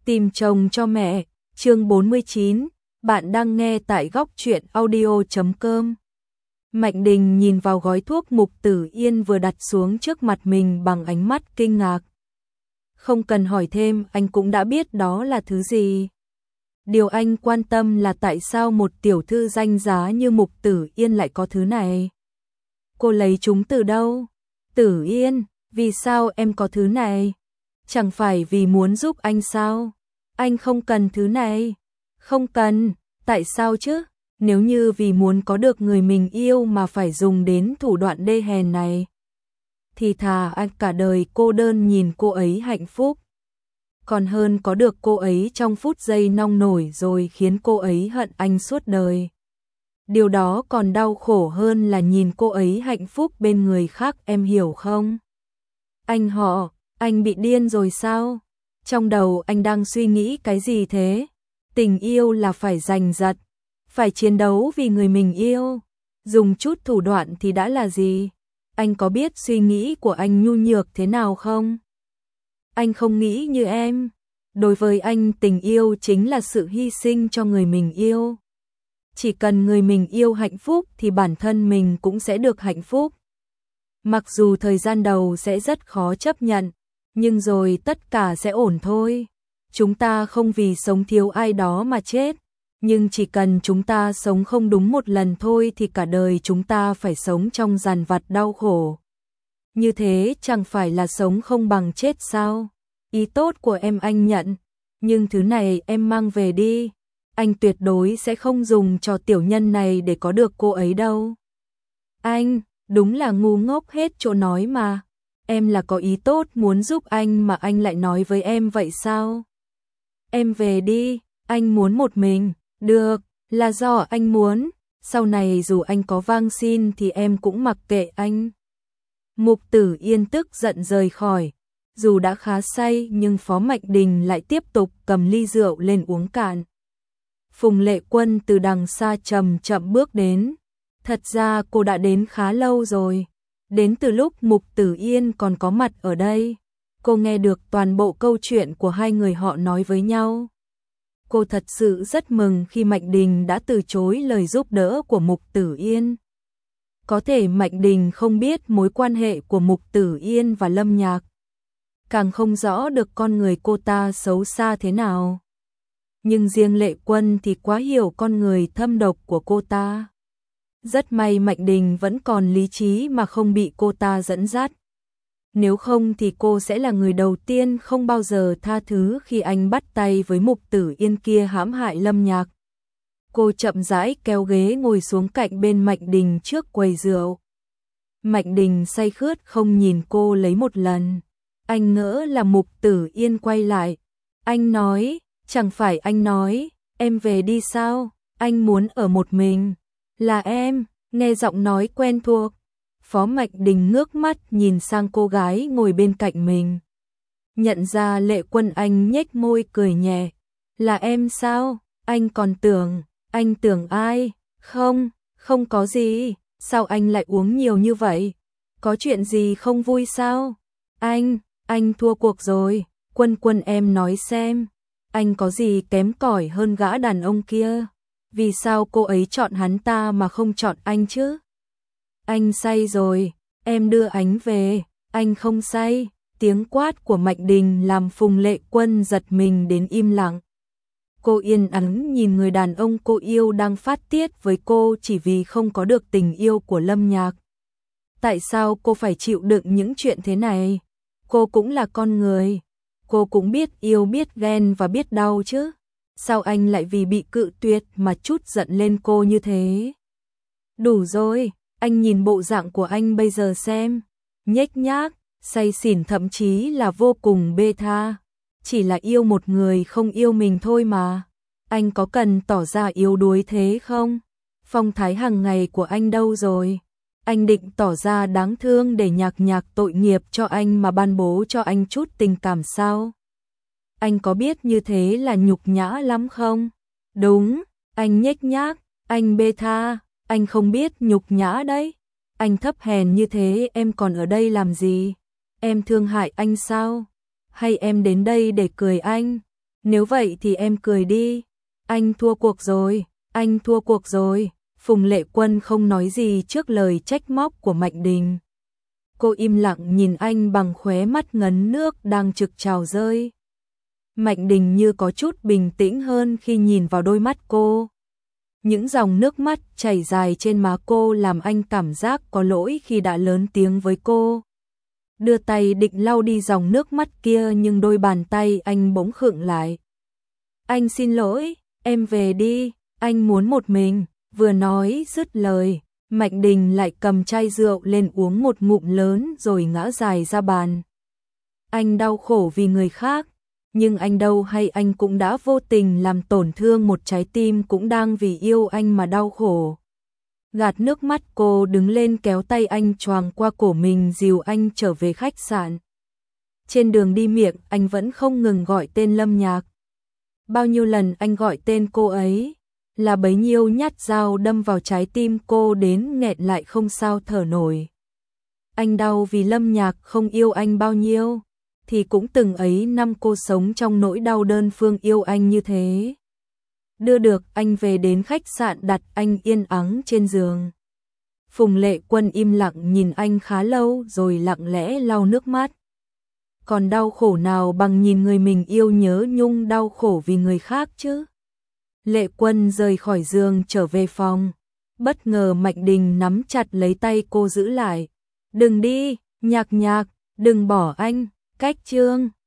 Tìm chồng cho mẹ, chương 49, bạn đang nghe tại góc truyện audio.com. Mạnh Đình nhìn vào gói thuốc Mục Tử Yên vừa đặt xuống trước mặt mình bằng ánh mắt kinh ngạc. Không cần hỏi thêm, anh cũng đã biết đó là thứ gì. Điều anh quan tâm là tại sao một tiểu thư danh giá như Mục Tử Yên lại có thứ này. Cô lấy chúng từ đâu? Tử Yên, vì sao em có thứ này? Chẳng phải vì muốn giúp anh sao? Anh không cần thứ này. Không cần, tại sao chứ? Nếu như vì muốn có được người mình yêu mà phải dùng đến thủ đoạn đê hèn này, thì thà anh cả đời cô đơn nhìn cô ấy hạnh phúc. Còn hơn có được cô ấy trong phút giây nông nổi rồi khiến cô ấy hận anh suốt đời. Điều đó còn đau khổ hơn là nhìn cô ấy hạnh phúc bên người khác, em hiểu không? Anh bị điên rồi sao? Trong đầu anh đang suy nghĩ cái gì thế? Tình yêu là phải giành giật, phải chiến đấu vì người mình yêu. Dùng chút thủ đoạn thì đã là gì? Anh có biết suy nghĩ của anh nhu nhược thế nào không? Anh không nghĩ như em. Đối với anh, tình yêu chính là sự hy sinh cho người mình yêu. Chỉ cần người mình yêu hạnh phúc thì bản thân mình cũng sẽ được hạnh phúc. Mặc dù thời gian đầu sẽ rất khó chấp nhận, nhưng rồi tất cả sẽ ổn thôi. Chúng ta không vì sống thiếu ai đó mà chết, nhưng chỉ cần chúng ta sống không đúng một lần thôi thì cả đời chúng ta phải sống trong dằn vặt đau khổ. Như thế chẳng phải là sống không bằng chết sao? Ý tốt của em anh nhận, nhưng thứ này em mang về đi. Anh tuyệt đối sẽ không dùng cho tiểu nhân này để có được cô ấy đâu. Anh, đúng là ngu ngốc hết chỗ nói mà. Em là có ý tốt muốn giúp anh mà anh lại nói với em vậy sao? Em về đi, anh muốn một mình. Được, là do anh muốn. Sau này dù anh có van xin thì em cũng mặc kệ anh. Mục Tử Yên tức giận rời khỏi. Dù đã khá say nhưng Phó Mạnh Đình lại tiếp tục cầm ly rượu lên uống cạn. Phùng Lệ Quân từ đằng xa chậm chậm bước đến. Thật ra cô đã đến khá lâu rồi. Đến từ lúc Mục Tử Yên còn có mặt ở đây. Cô nghe được toàn bộ câu chuyện của hai người họ nói với nhau. Cô thật sự rất mừng khi Mạnh Đình đã từ chối lời giúp đỡ của Mục Tử Yên. Có thể Mạnh Đình không biết mối quan hệ của Mục Tử Yên và Lâm Nhạc. Càng không rõ được con người cô ta xấu xa thế nào. Nhưng riêng Lệ Quân thì quá hiểu con người thâm độc của cô ta. Rất may Mạnh Đình vẫn còn lý trí mà không bị cô ta dẫn dắt. Nếu không thì cô sẽ là người đầu tiên không bao giờ tha thứ khi anh bắt tay với Mục Tử Yên kia hãm hại Lâm Nhạc. Cô chậm rãi kéo ghế ngồi xuống cạnh bên Mạnh Đình trước quầy rượu. Mạnh Đình say khướt không nhìn cô lấy một lần. Anh ngỡ là Mục Tử Yên quay lại. Anh nói, chẳng phải anh nói, em về đi sao? Anh muốn ở một mình. Là em, nghe giọng nói quen thuộc. Phó Mạnh Đình ngước mắt nhìn sang cô gái ngồi bên cạnh mình. Nhận ra Lệ Quân, anh nhếch môi cười nhẹ. Là em sao? Anh còn tưởng, anh tưởng ai? Không, không có gì. Sao anh lại uống nhiều như vậy? Có chuyện gì không vui sao? Anh thua cuộc rồi. Quân em nói xem. Anh có gì kém cỏi hơn gã đàn ông kia? Vì sao cô ấy chọn hắn ta mà không chọn anh chứ? Anh say rồi, em đưa anh về. Anh không say. Tiếng quát của Mạnh Đình làm Phùng Lệ Quân giật mình đến im lặng. Cô yên ắng nhìn người đàn ông cô yêu đang phát tiết với cô chỉ vì không có được tình yêu của Lâm Nhạc. Tại sao cô phải chịu đựng những chuyện thế này? Cô cũng là con người. Cô cũng biết yêu, biết ghen và biết đau chứ. Sao anh lại vì bị cự tuyệt mà trút giận lên cô như thế? Đủ rồi, anh nhìn bộ dạng của anh bây giờ xem. Nhếch nhác, say xỉn, thậm chí là vô cùng bê tha. Chỉ là yêu một người không yêu mình thôi mà. Anh có cần tỏ ra yếu đuối thế không? Phong thái hàng ngày của anh đâu rồi? Anh định tỏ ra đáng thương để Nhạc tội nghiệp cho anh mà ban bố cho anh chút tình cảm sao? Anh có biết như thế là nhục nhã lắm không? Đúng, anh nhếch nhác, anh bê tha, anh không biết nhục nhã đấy. Anh thấp hèn như thế em còn ở đây làm gì? Em thương hại anh sao? Hay em đến đây để cười anh? Nếu vậy thì em cười đi. Anh thua cuộc rồi, anh thua cuộc rồi. Phùng Lệ Quân không nói gì trước lời trách móc của Mạnh Đình. Cô im lặng nhìn anh bằng khóe mắt ngấn nước đang trực trào rơi. Mạnh Đình như có chút bình tĩnh hơn khi nhìn vào đôi mắt cô. Những dòng nước mắt chảy dài trên má cô làm anh cảm giác có lỗi khi đã lớn tiếng với cô. Đưa tay định lau đi dòng nước mắt kia nhưng đôi bàn tay anh bỗng khựng lại. Anh xin lỗi, em về đi, anh muốn một mình. Vừa nói dứt lời, Mạnh Đình lại cầm chai rượu lên uống một ngụm lớn rồi ngã dài ra bàn. Anh đau khổ vì người khác, nhưng anh đâu hay anh cũng đã vô tình làm tổn thương một trái tim cũng đang vì yêu anh mà đau khổ. Gạt nước mắt cô đứng lên kéo tay anh choàng qua cổ mình dìu anh trở về khách sạn. Trên đường đi miệng anh vẫn không ngừng gọi tên Lâm Nhạc. Bao nhiêu lần anh gọi tên cô ấy, là bấy nhiêu nhát dao đâm vào trái tim cô đến nghẹn lại không sao thở nổi. Anh đau vì Lâm Nhạc không yêu anh bao nhiêu, thì cũng từng ấy năm cô sống trong nỗi đau đơn phương yêu anh như thế. Đưa được anh về đến khách sạn đặt anh yên ắng trên giường. Phùng Lệ Quân im lặng nhìn anh khá lâu rồi lặng lẽ lau nước mắt. Còn đau khổ nào bằng nhìn người mình yêu nhớ nhung đau khổ vì người khác chứ? Lệ Quân rời khỏi giường trở về phòng. Bất ngờ Mạnh Đình nắm chặt lấy tay cô giữ lại. Đừng đi, Nhạc Nhạc, đừng bỏ anh. Cách chương